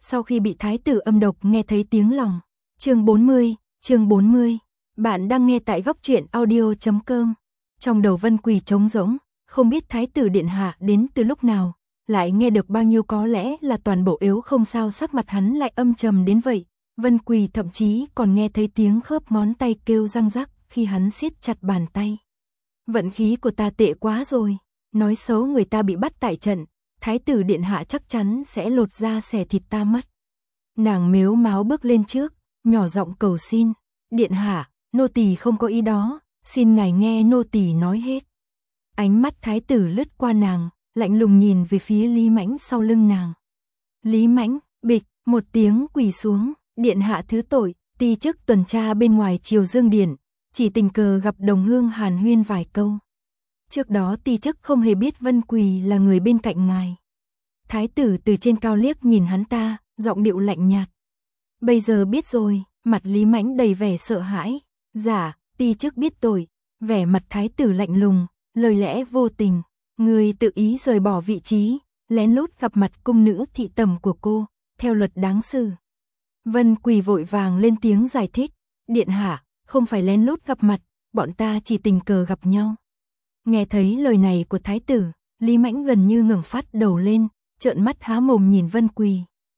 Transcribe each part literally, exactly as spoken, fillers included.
sau khi bị thái tử âm độc nghe thấy tiếng lòng. Chương bốn mươi, chương bốn mươi. Bạn đang nghe tại góc truyện audio chấm com. Trong đầu Vân Quỳ trống rỗng, không biết thái tử điện hạ đến từ lúc nào, lại nghe được bao nhiêu, có lẽ là toàn bộ yếu không sao sắc mặt hắn lại âm trầm đến vậy. Vân Quỳ thậm chí còn nghe thấy tiếng khớp ngón tay kêu răng rắc khi hắn siết chặt bàn tay. Vận khí của ta tệ quá rồi, nói xấu người ta bị bắt tại trận, thái tử điện hạ chắc chắn sẽ lột da xẻ thịt ta mất. Nàng mếu máo bước lên trước, nhỏ giọng cầu xin, điện hạ, nô tỳ không có ý đó, xin ngài nghe nô tỳ nói hết. Ánh mắt thái tử lướt qua nàng, lạnh lùng nhìn về phía Lý Mãnh sau lưng nàng. Lý Mãnh, bịch, một tiếng quỳ xuống, điện hạ thứ tội, ti chức tuần tra bên ngoài Triều Dương Điện, chỉ tình cờ gặp đồng hương hàn huyên vài câu. Trước đó ti chức không hề biết Vân Quỳ là người bên cạnh ngài. Thái tử từ trên cao liếc nhìn hắn ta, giọng điệu lạnh nhạt. Bây giờ biết rồi, mặt Lý Mãnh đầy vẻ sợ hãi. Dạ, ti chức biết tội. Vẻ mặt thái tử lạnh lùng, lời lẽ vô tình. Người tự ý rời bỏ vị trí, lén lút gặp mặt cung nữ thị tẩm của cô, theo luật đáng xử. Vân Quỳ vội vàng lên tiếng giải thích. Điện hạ, không phải lén lút gặp mặt, bọn ta chỉ tình cờ gặp nhau. Nghe thấy lời này của thái tử, Lý Mãnh gần như ngẩng phát đầu lên, trợn mắt há mồm nhìn Vân Quỳ.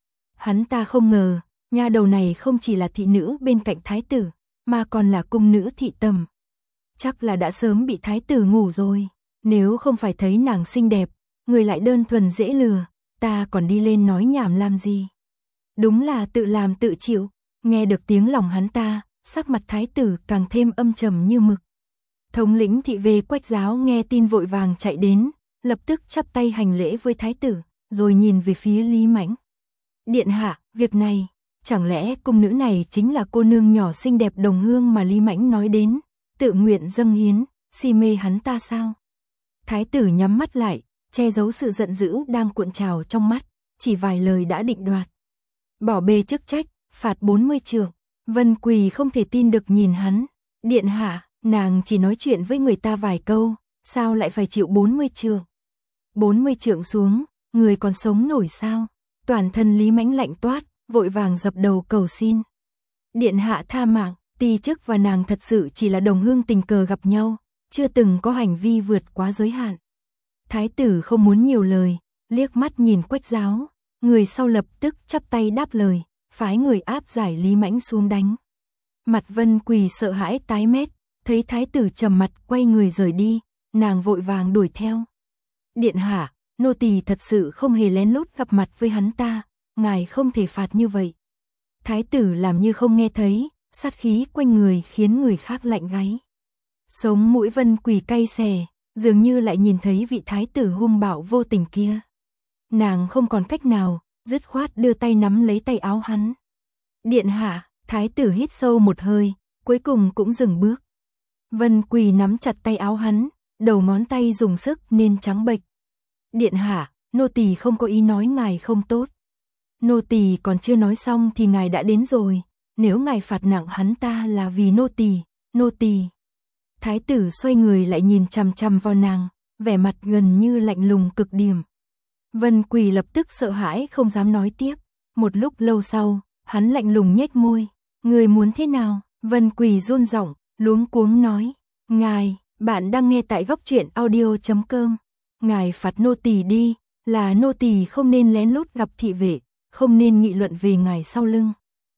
Hắn ta không ngờ, nha đầu này không chỉ là thị nữ bên cạnh thái tử, mà còn là cung nữ thị tẩm. Chắc là đã sớm bị thái tử ngủ rồi, nếu không phải thấy nàng xinh đẹp, người lại đơn thuần dễ lừa, ta còn đi lên nói nhảm làm gì. Đúng là tự làm tự chịu. Nghe được tiếng lòng hắn ta, sắc mặt thái tử càng thêm âm trầm như mực. Thống lĩnh thị vệ Quách Giáo nghe tin vội vàng chạy đến, lập tức chắp tay hành lễ với thái tử, rồi nhìn về phía Lý Mãnh. Điện hạ, việc này, chẳng lẽ cung nữ này chính là cô nương nhỏ xinh đẹp đồng hương mà Lý Mãnh nói đến, tự nguyện dâng hiến, si mê hắn ta sao? Thái tử nhắm mắt lại, che giấu sự giận dữ đang cuộn trào trong mắt, chỉ vài lời đã định đoạt. Bỏ bê chức trách, phạt bốn mươi trượng. Vân Quỳ không thể tin được nhìn hắn. Điện hạ, nàng chỉ nói chuyện với người ta vài câu, sao lại phải chịu bốn mươi trượng? bốn mươi trượng xuống, người còn sống nổi sao? Toàn thân Lý Mãnh lạnh toát, vội vàng dập đầu cầu xin. Điện hạ tha mạng, ti chức và nàng thật sự chỉ là đồng hương tình cờ gặp nhau, chưa từng có hành vi vượt quá giới hạn. Thái tử không muốn nhiều lời, liếc mắt nhìn Quách Giáo, người sau lập tức chắp tay đáp lời, phái người áp giải Lý Mãnh xuống đánh. Mặt Vân Quỳ sợ hãi tái mét, thấy thái tử trầm mặt quay người rời đi, nàng vội vàng đuổi theo. Điện hạ, nô tỳ thật sự không hề lén lút gặp mặt với hắn ta, ngài không thể phạt như vậy. Thái tử làm như không nghe thấy, sát khí quanh người khiến người khác lạnh gáy. Sống mũi Vân Quỳ cay xè, dường như lại nhìn thấy vị thái tử hung bạo vô tình kia. Nàng không còn cách nào, dứt khoát đưa tay nắm lấy tay áo hắn. Điện hạ, thái tử hít sâu một hơi, cuối cùng cũng dừng bước. Vân Quỳ nắm chặt tay áo hắn, đầu ngón tay dùng sức nên trắng bệch. Điện hạ, nô tỳ không có ý nói ngài không tốt. Nô tỳ còn chưa nói xong thì ngài đã đến rồi, nếu ngài phạt nặng hắn ta là vì nô tỳ, nô tỳ. Thái tử xoay người lại nhìn chằm chằm vào nàng, vẻ mặt gần như lạnh lùng cực điểm. Vân Quỳ lập tức sợ hãi không dám nói tiếp. Một lúc lâu sau, hắn lạnh lùng nhếch môi. Người muốn thế nào? Vân Quỳ run giọng, luống cuống nói. Ngài, bạn đang nghe tại góc truyện audio chấm com. Ngài phạt nô tỳ đi, là nô tỳ không nên lén lút gặp thị vệ, không nên nghị luận về ngài sau lưng.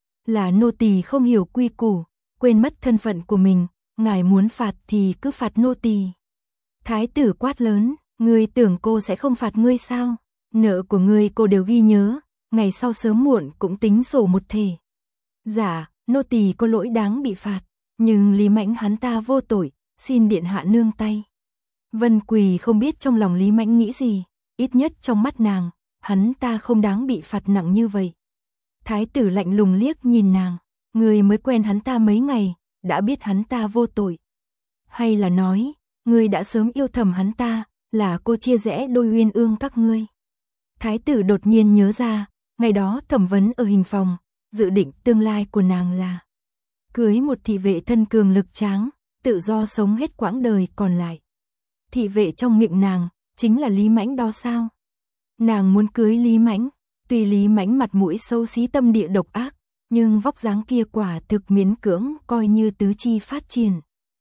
Là nô tỳ không hiểu quy củ, quên mất thân phận của mình, ngài muốn phạt thì cứ phạt nô tỳ. Thái tử quát lớn, ngươi tưởng cô sẽ không phạt ngươi sao? Nợ của ngươi cô đều ghi nhớ, ngày sau sớm muộn cũng tính sổ một thể. Dạ, nô tỳ có lỗi đáng bị phạt, nhưng Lý Mãnh hắn ta vô tội, xin điện hạ nương tay. Vân Quỳ không biết trong lòng Lý Mãnh nghĩ gì, ít nhất trong mắt nàng, hắn ta không đáng bị phạt nặng như vậy. Thái tử lạnh lùng liếc nhìn nàng, người mới quen hắn ta mấy ngày, đã biết hắn ta vô tội. Hay là nói, người đã sớm yêu thầm hắn ta, là cô chia rẽ đôi uyên ương các ngươi. Thái tử đột nhiên nhớ ra, ngày đó thẩm vấn ở hình phòng, dự định tương lai của nàng là cưới một thị vệ thân cường lực tráng, tự do sống hết quãng đời còn lại. Thị vệ trong miệng nàng, chính là Lý Mãnh đó sao? Nàng muốn cưới Lý Mãnh, Tuy Lý Mãnh mặt mũi xấu xí tâm địa độc ác, nhưng vóc dáng kia quả thực miễn cưỡng coi như tứ chi phát triển.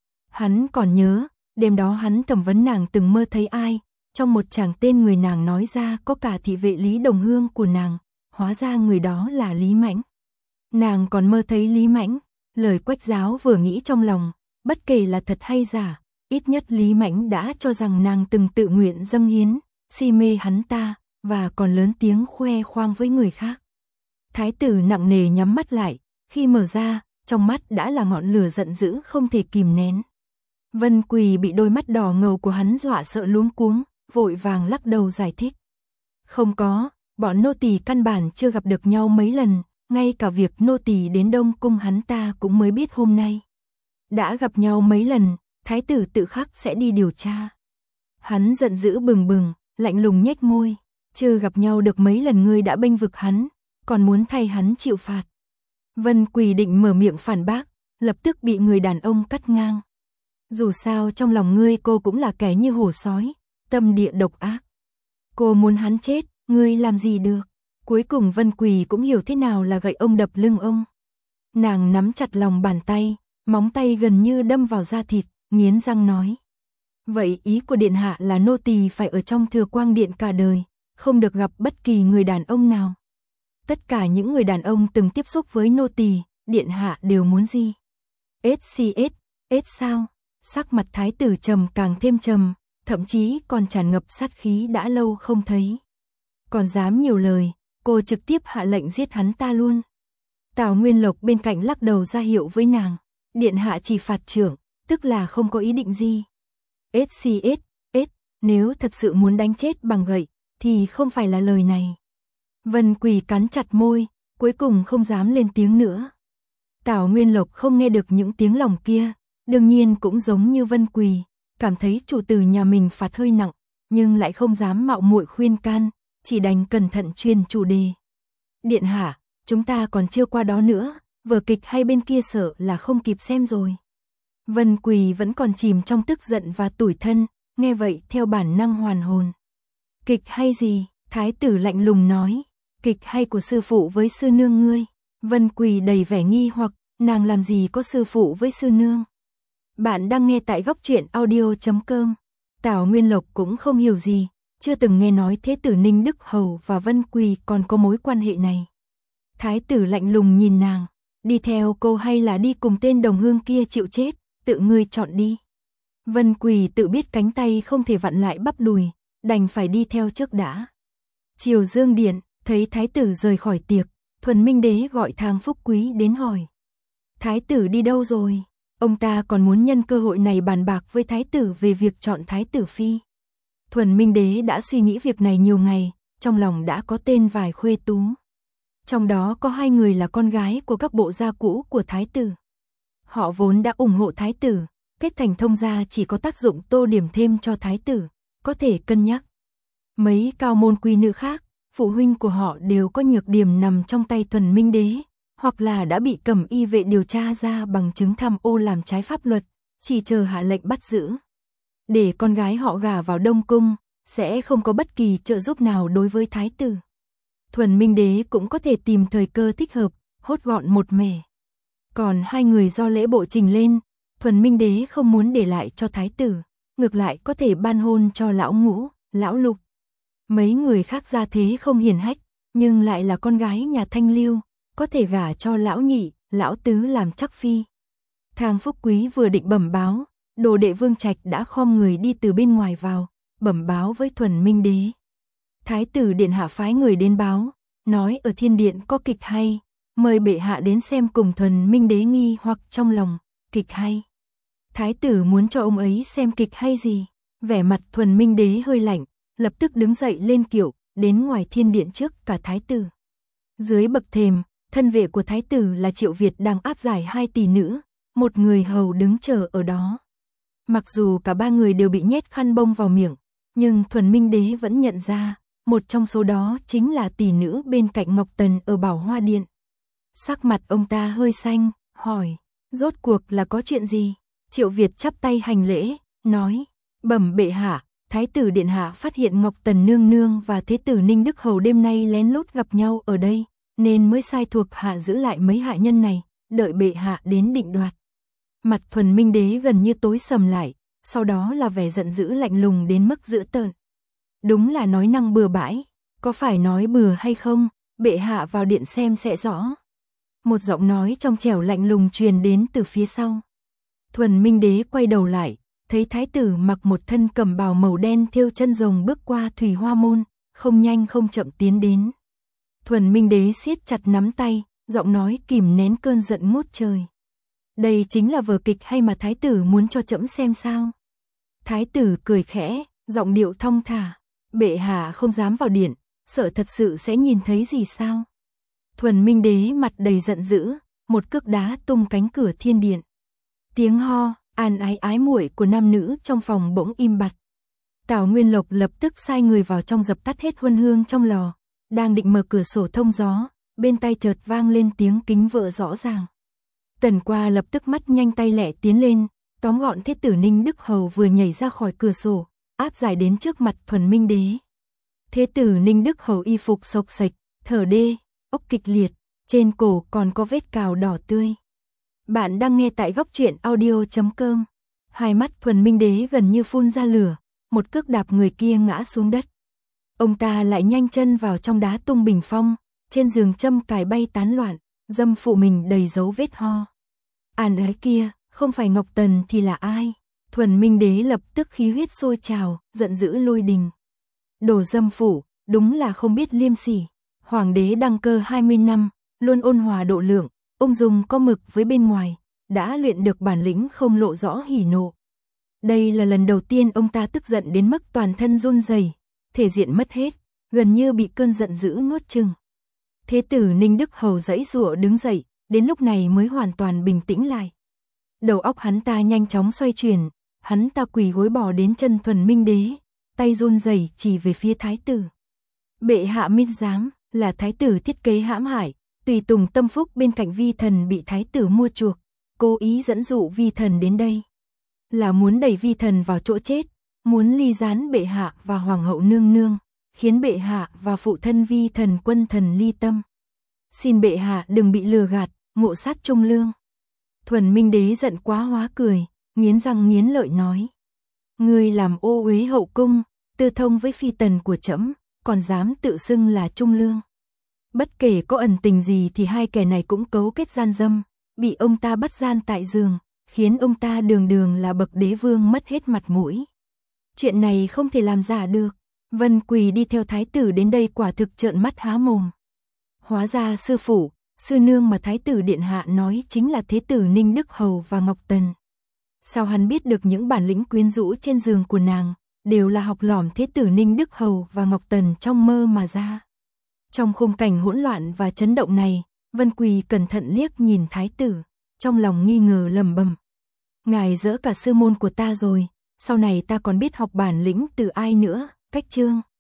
Hắn còn nhớ, đêm đó hắn thẩm vấn nàng từng mơ thấy ai, trong một chàng tên người nàng nói ra có cả thị vệ Lý Đồng Hương của nàng, hóa ra người đó là Lý Mãnh. Nàng còn mơ thấy Lý Mãnh, lời Quách Giáo vừa nghĩ trong lòng, bất kể là thật hay giả, ít nhất Lý Mãnh đã cho rằng nàng từng tự nguyện dâng hiến, si mê hắn ta, và còn lớn tiếng khoe khoang với người khác. Thái tử nặng nề nhắm mắt lại, khi mở ra, trong mắt đã là ngọn lửa giận dữ không thể kìm nén. Vân Quỳ bị đôi mắt đỏ ngầu của hắn dọa sợ luống cuống, vội vàng lắc đầu giải thích. Không có, bọn nô tỳ căn bản chưa gặp được nhau mấy lần, ngay cả việc nô tỳ đến Đông Cung hắn ta cũng mới biết hôm nay. Đã gặp nhau mấy lần, thái tử tự khắc sẽ đi điều tra. Hắn giận dữ bừng bừng, lạnh lùng nhếch môi, chưa gặp nhau được mấy lần ngươi đã bênh vực hắn, còn muốn thay hắn chịu phạt. Vân Quỳ định mở miệng phản bác, lập tức bị người đàn ông cắt ngang. Dù sao trong lòng ngươi cô cũng là kẻ như hổ sói, tâm địa độc ác. Cô muốn hắn chết, ngươi làm gì được. Cuối cùng Vân Quỳ cũng hiểu thế nào là gậy ông đập lưng ông. Nàng nắm chặt lòng bàn tay, móng tay gần như đâm vào da thịt, nghiến răng nói. Vậy ý của điện hạ là nô tỳ phải ở trong Thừa Quang Điện cả đời, không được gặp bất kỳ người đàn ông nào. Tất cả những người đàn ông từng tiếp xúc với nô tỳ, điện hạ đều muốn gì? ét xê ét, ét sao? Sắc mặt thái tử trầm càng thêm trầm, thậm chí còn tràn ngập sát khí đã lâu không thấy. Còn dám nhiều lời, cô trực tiếp hạ lệnh giết hắn ta luôn. Tào Nguyên Lộc bên cạnh lắc đầu ra hiệu với nàng, điện hạ chỉ phạt trưởng, tức là không có ý định gì. ét xê ét, ét, nếu thật sự muốn đánh chết bằng gậy, thì không phải là lời này. Vân Quỳ cắn chặt môi, cuối cùng không dám lên tiếng nữa. Tào Nguyên Lộc không nghe được những tiếng lòng kia, đương nhiên cũng giống như Vân Quỳ, cảm thấy chủ tử nhà mình phạt hơi nặng, nhưng lại không dám mạo muội khuyên can, chỉ đành cẩn thận truyền chủ đề. Điện hạ, chúng ta còn chưa qua đó nữa, vở kịch hay bên kia sợ là không kịp xem rồi. Vân Quỳ vẫn còn chìm trong tức giận và tủi thân, nghe vậy theo bản năng hoàn hồn. Kịch hay gì? Thái tử lạnh lùng nói. Kịch hay của sư phụ với sư nương ngươi. Vân Quỳ đầy vẻ nghi hoặc, nàng làm gì có sư phụ với sư nương. Bạn đang nghe tại góc truyện audio chấm com. Tào Nguyên Lộc cũng không hiểu gì, chưa từng nghe nói thế tử Ninh Đức Hầu và Vân Quỳ còn có mối quan hệ này. Thái tử lạnh lùng nhìn nàng, đi theo cô hay là đi cùng tên đồng hương kia chịu chết, tự ngươi chọn đi. Vân Quỳ tự biết cánh tay không thể vặn lại bắp đùi, đành phải đi theo trước đã. Triều Dương Điện, thấy thái tử rời khỏi tiệc, Thuần Minh Đế gọi Thang Phúc Quý đến hỏi. Thái tử đi đâu rồi? Ông ta còn muốn nhân cơ hội này bàn bạc với thái tử về việc chọn thái tử phi. Thuần Minh Đế đã suy nghĩ việc này nhiều ngày, trong lòng đã có tên vài khuê tú. Trong đó có hai người là con gái của các bộ gia cũ của thái tử. Họ vốn đã ủng hộ thái tử, kết thành thông gia chỉ có tác dụng tô điểm thêm cho thái tử, có thể cân nhắc. Mấy cao môn quý nữ khác, phụ huynh của họ đều có nhược điểm nằm trong tay Thuần Minh Đế, hoặc là đã bị Cẩm Y vệ điều tra ra bằng chứng tham ô làm trái pháp luật, chỉ chờ hạ lệnh bắt giữ. Để con gái họ gả vào Đông Cung, sẽ không có bất kỳ trợ giúp nào đối với thái tử. Thuần Minh Đế cũng có thể tìm thời cơ thích hợp, hốt gọn một mẻ. Còn hai người do lễ bộ trình lên, Thuần Minh Đế không muốn để lại cho thái tử, ngược lại có thể ban hôn cho lão Ngũ, lão Lục. Mấy người khác gia thế không hiển hách, nhưng lại là con gái nhà Thanh Liêu, có thể gả cho lão Nhị, lão Tứ làm chắc phi. Thang Phúc Quý vừa định bẩm báo, đồ đệ Vương Trạch đã khom người đi từ bên ngoài vào, bẩm báo với Thuần Minh Đế. Thái tử điện hạ phái người đến báo, nói ở thiên điện có kịch hay, mời bệ hạ đến xem cùng. Thuần Minh Đế nghi hoặc trong lòng, kịch hay. Thái tử muốn cho ông ấy xem kịch hay gì? Vẻ mặt Thuần Minh Đế hơi lạnh, lập tức đứng dậy lên kiệu, đến ngoài thiên điện trước cả thái tử. Dưới bậc thềm, thân vệ của thái tử là Triệu Việt đang áp giải hai tỷ nữ, một người hầu đứng chờ ở đó. Mặc dù cả ba người đều bị nhét khăn bông vào miệng, nhưng Thuần Minh Đế vẫn nhận ra, một trong số đó chính là tỷ nữ bên cạnh Ngọc Tần ở Bảo Hoa Điện. Sắc mặt ông ta hơi xanh, hỏi, rốt cuộc là có chuyện gì? Triệu Việt chắp tay hành lễ, nói, bẩm bệ hạ, Thái tử điện hạ phát hiện Ngọc Tần nương nương và Thế tử Ninh Đức Hầu đêm nay lén lút gặp nhau ở đây, nên mới sai thuộc hạ giữ lại mấy hạ nhân này, đợi bệ hạ đến định đoạt. Mặt Thuần Minh Đế gần như tối sầm lại, sau đó là vẻ giận dữ lạnh lùng đến mức dữ tợn. Đúng là nói năng bừa bãi, có phải nói bừa hay không, bệ hạ vào điện xem sẽ rõ. Một giọng nói trong trẻo lạnh lùng truyền đến từ phía sau. Thuần Minh Đế quay đầu lại, thấy thái tử mặc một thân cẩm bào màu đen thêu chân rồng bước qua thủy hoa môn, không nhanh không chậm tiến đến. Thuần Minh Đế siết chặt nắm tay, giọng nói kìm nén cơn giận ngút trời. Đây chính là vở kịch hay mà thái tử muốn cho trẫm xem sao? Thái tử cười khẽ, giọng điệu thong thả. Bệ hạ không dám vào điện, sợ thật sự sẽ nhìn thấy gì sao? Thuần Minh Đế mặt đầy giận dữ, một cước đá tung cánh cửa thiên điện. Tiếng ho, an ái ái muội của nam nữ trong phòng bỗng im bặt. Tào Nguyên Lộc lập tức sai người vào trong dập tắt hết huân hương trong lò, đang định mở cửa sổ thông gió, bên tai chợt vang lên tiếng kính vợ rõ ràng. Tần Qua lập tức mắt nhanh tay lẹ tiến lên, tóm gọn Thế tử Ninh Đức Hầu vừa nhảy ra khỏi cửa sổ, áp giải đến trước mặt Thuần Minh Đế. Thế tử Ninh Đức Hầu y phục xộc xệch, thở đê, ốc kịch liệt, trên cổ còn có vết cào đỏ tươi. Bạn đang nghe tại góc truyện audio chấm com. Hai mắt Thuần Minh Đế gần như phun ra lửa, một cước đạp người kia ngã xuống đất. Ông ta lại nhanh chân vào trong đá tung bình phong, trên giường châm cài bay tán loạn, dâm phụ mình đầy dấu vết ho. An ái kia, không phải Ngọc Tần thì là ai? Thuần Minh Đế lập tức khí huyết sôi trào, giận dữ lôi đình. Đồ dâm phụ, đúng là không biết liêm sỉ. Hoàng đế đăng cơ hai mươi năm, luôn ôn hòa độ lượng, ung dung có mực với bên ngoài, đã luyện được bản lĩnh không lộ rõ hỉ nộ. Đây là lần đầu tiên ông ta tức giận đến mức toàn thân run rẩy, thể diện mất hết, gần như bị cơn giận dữ nuốt chửng. Thế tử Ninh Đức Hầu giãy giụa đứng dậy, đến lúc này mới hoàn toàn bình tĩnh lại. Đầu óc hắn ta nhanh chóng xoay chuyển, hắn ta quỳ gối bò đến chân Thuần Minh Đế, tay run rẩy chỉ về phía thái tử. Bệ hạ minh giám, là thái tử thiết kế hãm hại, tùy tùng tâm phúc bên cạnh vi thần bị thái tử mua chuộc, cố ý dẫn dụ vi thần đến đây. Là muốn đẩy vi thần vào chỗ chết, muốn ly gián bệ hạ và hoàng hậu nương nương, khiến bệ hạ và phụ thân vi thần quân thần ly tâm. Xin bệ hạ đừng bị lừa gạt, ngộ sát trung lương. Thuần Minh Đế giận quá hóa cười, nghiến răng nghiến lợi nói. Ngươi làm ô uế hậu cung, tư thông với phi tần của trẫm, còn dám tự xưng là trung lương. Bất kể có ẩn tình gì thì hai kẻ này cũng cấu kết gian dâm, bị ông ta bắt gian tại giường, khiến ông ta đường đường là bậc đế vương mất hết mặt mũi. Chuyện này không thể làm giả được. Vân Quỳ đi theo thái tử đến đây quả thực trợn mắt há mồm. Hóa ra sư phụ, sư nương mà thái tử điện hạ nói chính là thế tử Ninh Đức Hầu và Ngọc Tần. Sao hắn biết được những bản lĩnh quyến rũ trên giường của nàng, đều là học lỏm thế tử Ninh Đức Hầu và Ngọc Tần trong mơ mà ra. Trong khung cảnh hỗn loạn và chấn động này, Vân Quỳ cẩn thận liếc nhìn thái tử, trong lòng nghi ngờ lẩm bẩm. Ngài dỡ cả sư môn của ta rồi, sau này ta còn biết học bản lĩnh từ ai nữa, cách chương.